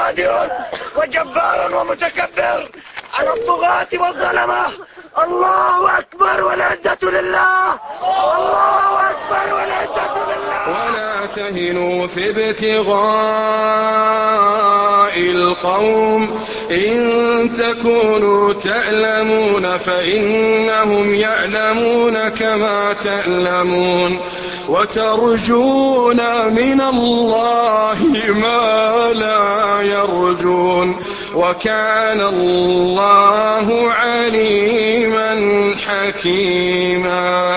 قادر وجبار ومتكبر على الطغاة والظلمة. الله أكبر والعزة لله. الله أكبر والعزة لله. ولا تهنوا في ابتغاء القوم إن تكونوا تألمون فإنهم يألمون كما تألمون وترجون من الله ما لا يرجون وكان الله عليما حكيما.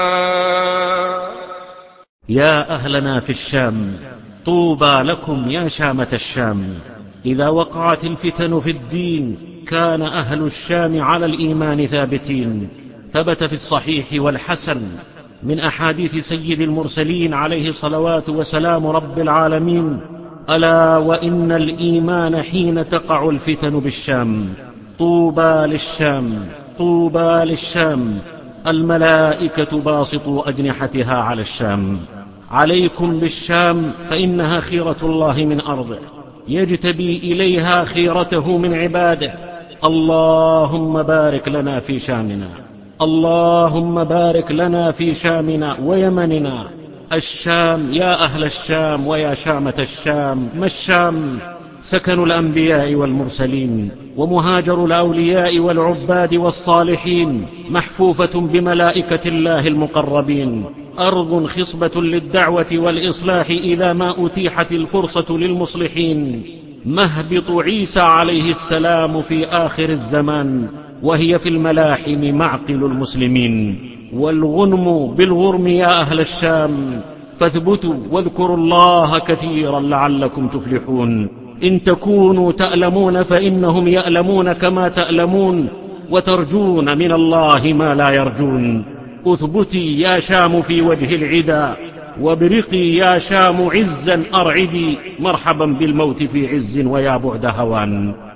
يا أهلنا في الشام، طوبى لكم يا شامة الشام. إذا وقعت الفتن في الدين كان أهل الشام على الإيمان ثابتين. ثبت في الصحيح والحسن من أحاديث سيد المرسلين عليه صلوات وسلام رب العالمين: ألا وإن الإيمان حين تقع الفتن بالشام. طوبى للشام، طوبى للشام. الملائكة باسطوا أجنحتها على الشام. عليكم بالشام فإنها خيرة الله من أرضه، يجتبي إليها خيرته من عباده. اللهم بارك لنا في شامنا، اللهم بارك لنا في شامنا ويمننا. الشام يا أهل الشام ويا شامة الشام. ما الشام؟ سكن الأنبياء والمرسلين ومهاجر الأولياء والعباد والصالحين، محفوفة بملائكة الله المقربين، أرض خصبة للدعوة والإصلاح إذا ما أتيحت الفرصة للمصلحين، مهبط عيسى عليه السلام في آخر الزمان، وهي في الملاحم معقل المسلمين. والغنم بالغرم يا أهل الشام، فاثبتوا واذكروا الله كثيرا لعلكم تفلحون. إن تكونوا تألمون فإنهم يألمون كما تألمون، وترجون من الله ما لا يرجون. أثبتي يا شام في وجه العدا، وابرقي يا شام عزا أرعدي. مرحبا بالموت في عز ويا بعد هوان.